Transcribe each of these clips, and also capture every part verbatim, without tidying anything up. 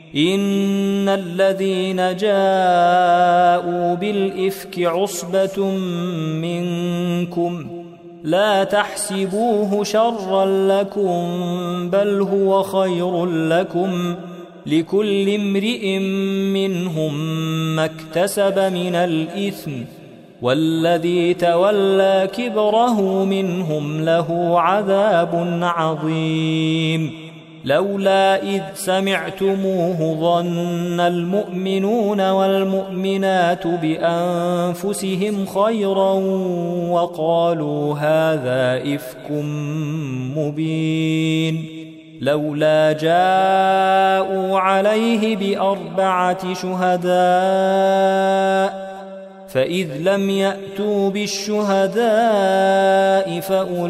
إن الذين جاءوا بالإفك عصبة منكم لا تحسبوه شرا لكم بل هو خير لكم لكل امرئ منهم ما اكتسب من الإثم والذي تولى كبره منهم له عذاب عظيم لولا إذ سمعتموه ظن المؤمنون والمؤمنات بأنفسهم خيرا وقالوا هذا إفك مبين لولا جاءوا عليه بأربعة شهداء فإذ لم يأتوا بالشهداء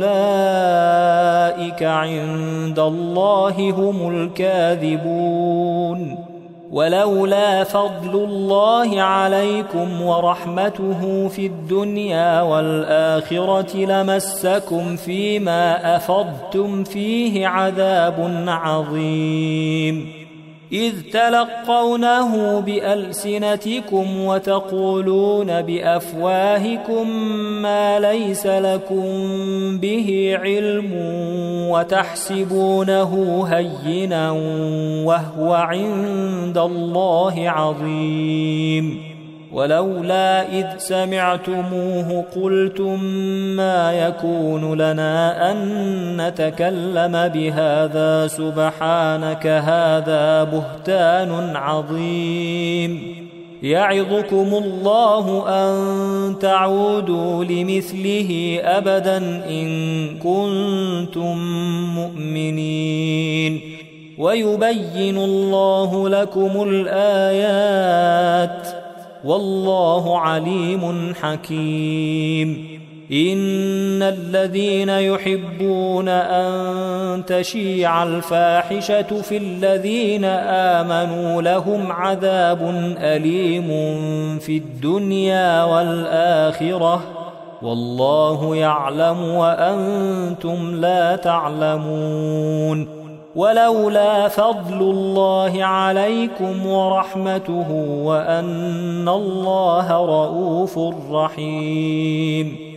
فأولئك عند الله هم الكاذبون ولولا فضل الله عليكم ورحمته في الدنيا والآخرة لمسكم فيما أفضتم فيه عذاب عظيم إذ تلقونه بألسنتكم وتقولون بأفواهكم ما ليس لكم به علم وتحسبونه هينا وهو عند الله عظيم ولولا إذ سمعتموه قلتم ما يكون لنا أن نتكلم بهذا سبحانك هذا بهتان عظيم يعظكم الله أن تعودوا لمثله أبدا إن كنتم مؤمنين ويبين الله لكم الآيات والله عليم حكيم إن الذين يحبون أن تشيع الفاحشة في الذين آمنوا لهم عذاب أليم في الدنيا والآخرة والله يعلم وأنتم لا تعلمون ولولا فضل الله عليكم ورحمته وأن الله رؤوف رحيم